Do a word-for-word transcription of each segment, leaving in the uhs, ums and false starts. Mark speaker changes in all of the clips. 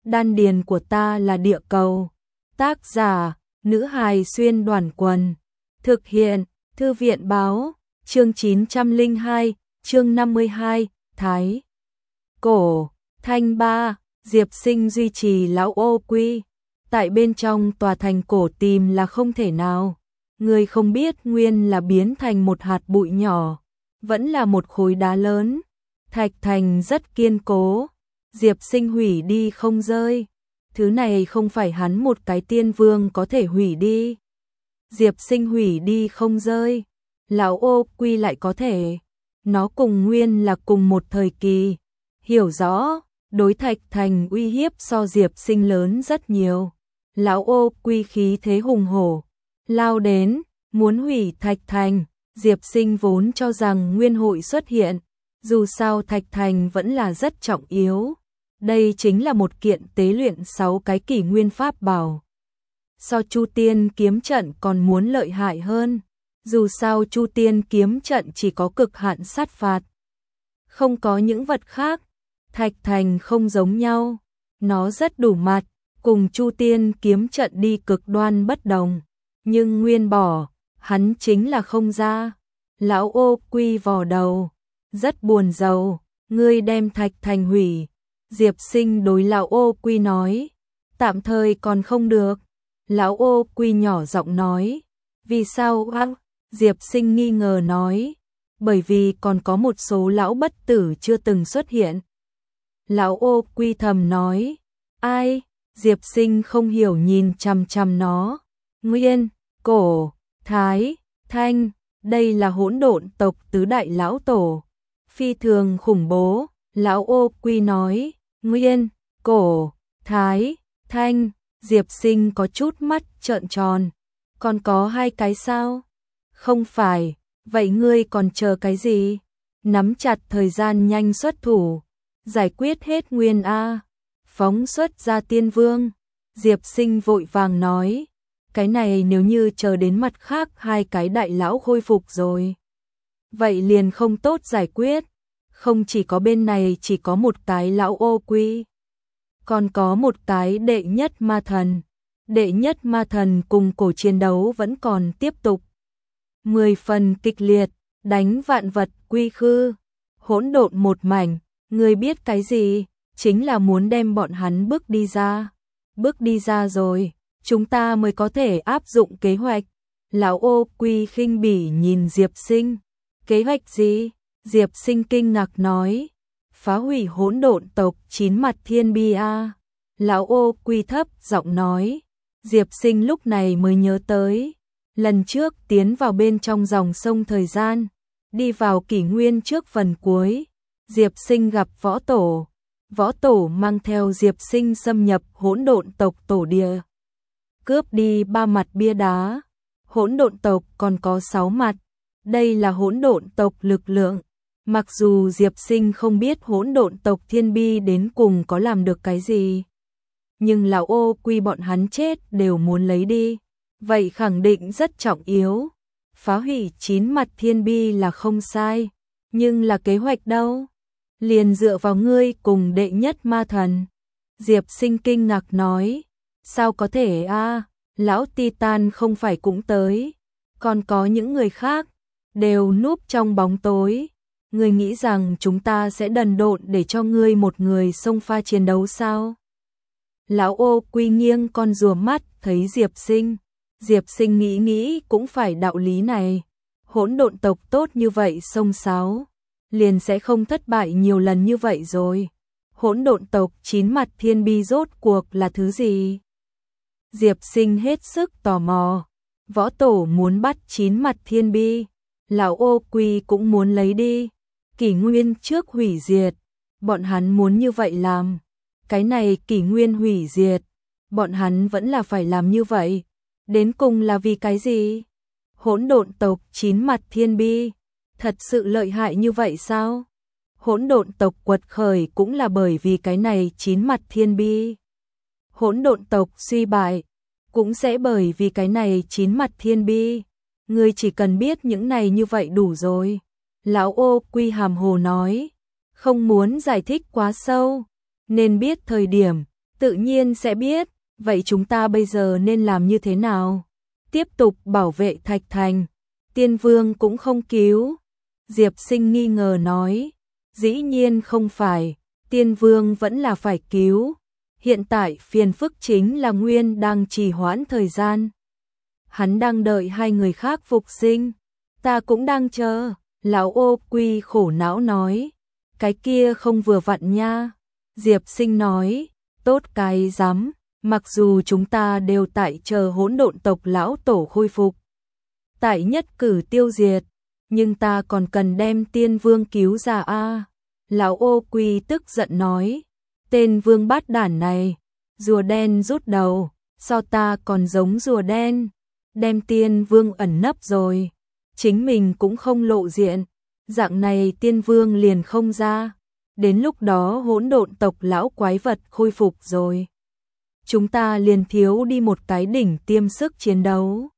Speaker 1: Đan điền của ta là địa cầu. Tác giả, nữ hài xuyên đoàn quần. Thực hiện, thư viện báo, chương chín trăm lẻ hai, chương năm mươi hai, Thái. Cổ, Thanh Ba, Diệp Sinh duy trì lão ô quy. Tại bên trong tòa thành cổ tìm là không thể nào. Người không biết nguyên là biến thành một hạt bụi nhỏ, vẫn là một khối đá lớn. Thạch thành rất kiên cố, Diệp Sinh hủy đi không rơi. Thứ này không phải hắn một cái tiên vương có thể hủy đi. Diệp Sinh hủy đi không rơi, lão ô quy lại có thể. Nó cùng nguyên là cùng một thời kỳ. Hiểu rõ, đối thạch thành uy hiếp so Diệp Sinh lớn rất nhiều. Lão ô quy khí thế hùng hổ, lao đến, muốn hủy thạch thành. Diệp Sinh vốn cho rằng nguyên hội xuất hiện, dù sao thạch thành vẫn là rất trọng yếu. Đây chính là một kiện tế luyện sáu cái kỷ nguyên pháp bảo. So Chu Tiên kiếm trận còn muốn lợi hại hơn, dù sao Chu Tiên kiếm trận chỉ có cực hạn sát phạt, không có những vật khác. Thạch thành không giống nhau, nó rất đủ mặt, cùng Chu Tiên kiếm trận đi cực đoan bất đồng, nhưng nguyên bỏ, hắn chính là không ra. Lão ô quy vò đầu, rất buồn rầu, ngươi đem thạch thành hủy. Diệp Sinh đối lão ô quy nói, tạm thời còn không được. Lão ô quy nhỏ giọng nói, vì sao á? Diệp Sinh nghi ngờ nói, bởi vì còn có một số lão bất tử chưa từng xuất hiện. Lão ô quy thầm nói, ai? Diệp Sinh không hiểu nhìn chằm chằm nó. Nguyên, Cổ, Thái, Thanh, đây là hỗn độn tộc tứ đại lão tổ, phi thường khủng bố. Lão ô quy nói, Nguyên, Cổ, Thái, Thanh. Diệp Sinh có chút mắt trợn tròn, còn có hai cái sao? Không phải, vậy ngươi còn chờ cái gì? Nắm chặt thời gian nhanh xuất thủ, giải quyết hết Nguyên A, phóng xuất ra tiên vương. Diệp Sinh vội vàng nói, cái này nếu như chờ đến mặt khác hai cái đại lão khôi phục rồi, vậy liền không tốt giải quyết. Không chỉ có bên này chỉ có một cái lão ô quy, còn có một cái đệ nhất ma thần. Đệ nhất ma thần cùng cổ chiến đấu vẫn còn tiếp tục. Mười phần kịch liệt, đánh vạn vật quy khư, hỗn độn một mảnh. Người biết cái gì? Chính là muốn đem bọn hắn bước đi ra. Bước đi ra rồi, chúng ta mới có thể áp dụng kế hoạch. Lão ô quy khinh bỉ nhìn Diệp Sinh. Kế hoạch gì? Diệp Sinh kinh ngạc nói, phá hủy hỗn độn tộc chín mặt thiên bi a. Lão ô quy thấp giọng nói. Diệp Sinh lúc này mới nhớ tới, lần trước tiến vào bên trong dòng sông thời gian, đi vào kỷ nguyên trước phần cuối, Diệp Sinh gặp võ tổ. Võ tổ mang theo Diệp Sinh xâm nhập hỗn độn tộc tổ địa, cướp đi ba mặt bia đá. Hỗn độn tộc còn có sáu mặt, đây là hỗn độn tộc lực lượng. Mặc dù Diệp Sinh không biết hỗn độn tộc thiên bi đến cùng có làm được cái gì, nhưng lão ô quy bọn hắn chết đều muốn lấy đi, vậy khẳng định rất trọng yếu. Phá hủy chín mặt thiên bi là không sai, nhưng là kế hoạch đâu? Liền dựa vào ngươi cùng đệ nhất ma thần. Diệp Sinh kinh ngạc nói, sao có thể a? Lão Titan không phải cũng tới, còn có những người khác, đều núp trong bóng tối. Ngươi nghĩ rằng chúng ta sẽ đần độn để cho ngươi một người xông pha chiến đấu sao? Lão ô quy nghiêng con rùa mắt thấy Diệp Sinh. Diệp Sinh nghĩ nghĩ cũng phải đạo lý này. Hỗn độn tộc tốt như vậy xông xáo, liền sẽ không thất bại nhiều lần như vậy rồi. Hỗn độn tộc chín mặt thiên bi rốt cuộc là thứ gì? Diệp Sinh hết sức tò mò. Võ tổ muốn bắt chín mặt thiên bi, lão ô quy cũng muốn lấy đi. Kỷ nguyên trước hủy diệt, bọn hắn muốn như vậy làm. Cái này kỷ nguyên hủy diệt, bọn hắn vẫn là phải làm như vậy. Đến cùng là vì cái gì? Hỗn độn tộc chín mặt thiên bi, thật sự lợi hại như vậy sao? Hỗn độn tộc quật khởi cũng là bởi vì cái này chín mặt thiên bi. Hỗn độn tộc suy bại, cũng sẽ bởi vì cái này chín mặt thiên bi. Ngươi chỉ cần biết những này như vậy đủ rồi. Lão ô quy hàm hồ nói, không muốn giải thích quá sâu, nên biết thời điểm, Tự nhiên sẽ biết, vậy chúng ta bây giờ nên làm như thế nào? Tiếp tục bảo vệ Thạch Thành, Tiên Vương cũng không cứu. Diệp Sinh nghi ngờ nói, dĩ nhiên không phải, Tiên Vương vẫn là phải cứu. Hiện tại phiền phức chính là Nguyên đang trì hoãn thời gian. Hắn đang đợi hai người khác phục sinh, ta cũng đang chờ. Lão Ô Quy khổ não nói, cái kia không vừa vặn nha. Diệp Sinh nói, tốt cái rắm, mặc dù chúng ta đều tại chờ hỗn độn tộc lão tổ khôi phục, tại nhất cử tiêu diệt, nhưng ta còn cần đem Tiên Vương cứu ra a. Lão Ô Quy tức giận nói, tên vương bát đản này, rùa đen rút đầu, so ta còn giống rùa đen, đem Tiên Vương ẩn nấp rồi, chính mình cũng không lộ diện, dạng này Tiên Vương liền không ra, đến lúc đó hỗn độn tộc lão quái vật khôi phục rồi, chúng ta liền thiếu đi một cái đỉnh tiêm sức chiến đấu.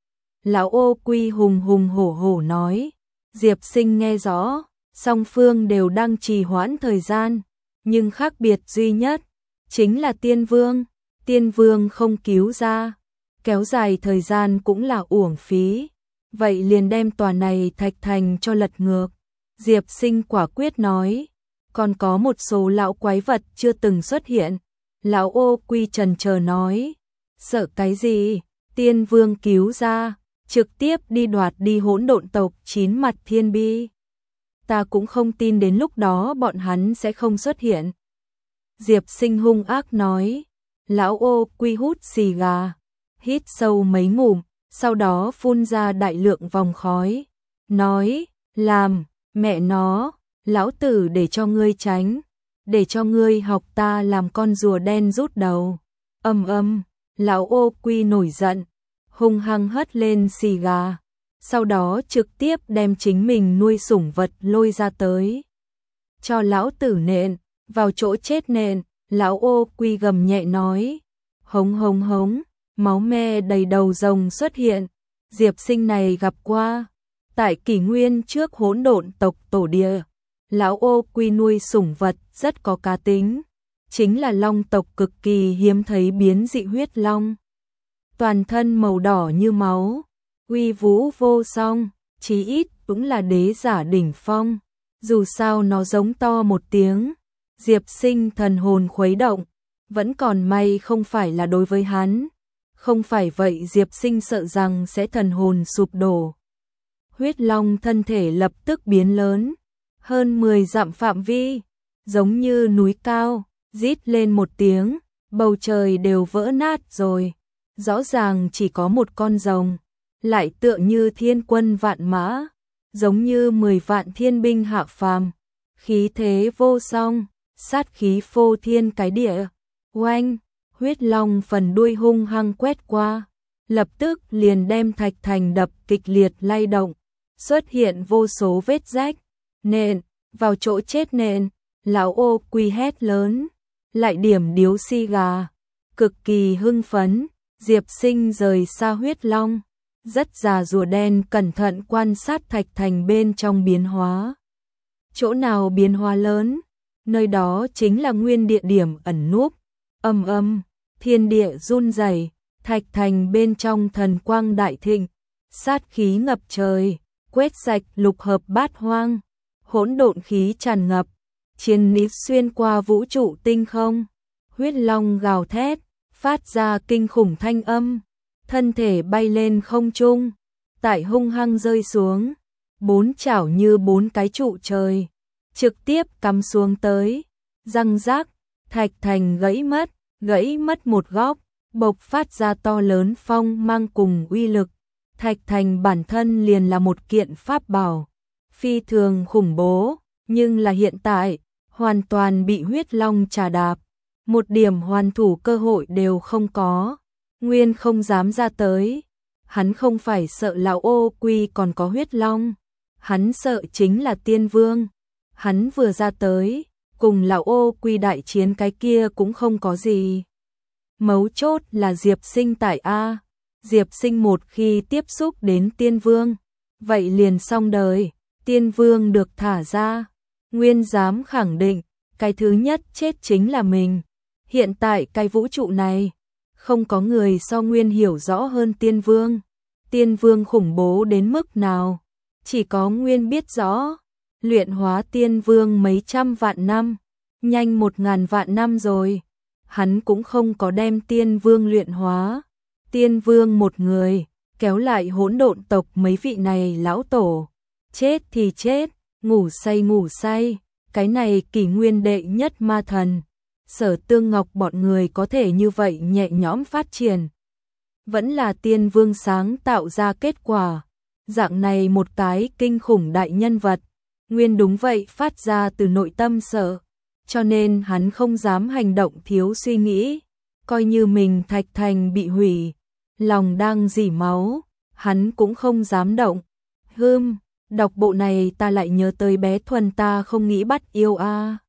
Speaker 1: Lão Ô Quy hùng hùng hổ hổ nói, Diệp Sinh nghe rõ, song phương đều đang trì hoãn thời gian, nhưng khác biệt duy nhất chính là Tiên Vương, Tiên Vương không cứu ra, kéo dài thời gian cũng là uổng phí, vậy liền đem tòa này Thạch Thành cho lật ngược. Diệp Sinh quả quyết nói, còn có một số lão quái vật chưa từng xuất hiện. Lão Ô Quy trần chờ nói, sợ cái gì, Tiên Vương cứu ra, trực tiếp đi đoạt đi hỗn độn tộc chín mặt thiên bi. Ta cũng không tin đến lúc đó bọn hắn sẽ không xuất hiện. Diệp Sinh hung ác nói, Lão Ô Quy hút xì gà, hít sâu mấy ngụm, sau đó phun ra đại lượng vòng khói, nói, làm, mẹ nó, lão tử để cho ngươi tránh, để cho ngươi học ta làm con rùa đen rút đầu. Âm âm, Lão Ô Quy nổi giận, hung hăng hất lên xì gà, sau đó trực tiếp đem chính mình nuôi sủng vật lôi ra tới. Cho lão tử nện, vào chỗ chết nện, Lão Ô Quy gầm nhẹ nói, hống hống hống, máu me đầy đầu rồng xuất hiện. Diệp Sinh này gặp qua, tại kỷ nguyên trước hỗn độn tộc tổ địa, Lão Ô Quy nuôi sủng vật rất có cá tính, chính là long tộc cực kỳ hiếm thấy biến dị huyết long. Toàn thân màu đỏ như máu, uy vũ vô song, chí ít cũng là đế giả đỉnh phong. Dù sao nó giống to một tiếng, Diệp Sinh thần hồn khuấy động, vẫn còn may không phải là đối với hắn. Không phải vậy Diệp Sinh sợ rằng sẽ thần hồn sụp đổ. Huyết long thân thể lập tức biến lớn, hơn mười dặm phạm vi, giống như núi cao, rít lên một tiếng, bầu trời đều vỡ nát rồi. Rõ ràng chỉ có một con rồng, lại tựa như thiên quân vạn mã, giống như mười vạn thiên binh hạ phàm, khí thế vô song, sát khí phô thiên cái địa. Oanh, huyết long phần đuôi hung hăng quét qua, lập tức liền đem Thạch Thành đập kịch liệt lay động, xuất hiện vô số vết rách. Nện, vào chỗ chết nện, Lão Ô Quy hét lớn, lại điểm điếu xì gà, cực kỳ hưng phấn. Diệp Sinh rời xa huyết long, rất già rùa đen cẩn thận quan sát Thạch Thành bên trong biến hóa. Chỗ nào biến hóa lớn, nơi đó chính là nguyên địa điểm ẩn núp. Âm âm, thiên địa run rẩy, Thạch Thành bên trong thần quang đại thịnh, sát khí ngập trời, quét sạch lục hợp bát hoang, hỗn độn khí tràn ngập, chiến níp xuyên qua vũ trụ tinh không. Huyết long gào thét, phát ra kinh khủng thanh âm, thân thể bay lên không trung, tại hung hăng rơi xuống, bốn chảo như bốn cái trụ trời, trực tiếp cắm xuống tới, răng rác, Thạch Thành gãy mất, gãy mất một góc, bộc phát ra to lớn phong mang cùng uy lực. Thạch Thành bản thân liền là một kiện pháp bảo, phi thường khủng bố, nhưng là hiện tại, hoàn toàn bị huyết long trà đạp. Một điểm hoàn thủ cơ hội đều không có, nguyên không dám ra tới. Hắn không phải sợ Lão Ô Quy còn có huyết long, hắn sợ chính là Tiên Vương. Hắn vừa ra tới, cùng Lão Ô Quy đại chiến cái kia cũng không có gì. Mấu chốt là Diệp Sinh tại A. Diệp Sinh một khi tiếp xúc đến Tiên Vương, vậy liền xong đời. Tiên Vương được thả ra, nguyên dám khẳng định, cái thứ nhất chết chính là mình. Hiện tại cái vũ trụ này, không có người so Nguyên hiểu rõ hơn Tiên Vương. Tiên Vương khủng bố đến mức nào, chỉ có Nguyên biết rõ. Luyện hóa Tiên Vương mấy trăm vạn năm, nhanh một ngàn vạn năm rồi, hắn cũng không có đem Tiên Vương luyện hóa. Tiên Vương một người, kéo lại hỗn độn tộc mấy vị này lão tổ. Chết thì chết, ngủ say ngủ say, cái này kỷ nguyên đệ nhất ma thần. Sở Tương Ngọc bọn người có thể như vậy nhẹ nhõm phát triển, vẫn là Tiên Vương sáng tạo ra kết quả. Dạng này một cái kinh khủng đại nhân vật, Nguyên đúng vậy phát ra từ nội tâm sợ, cho nên hắn không dám hành động thiếu suy nghĩ. Coi như mình Thạch Thành bị hủy, lòng đang rỉ máu, hắn cũng không dám động. Hừm, đọc bộ này ta lại nhớ tới bé Thuần ta không nghĩ bắt yêu a.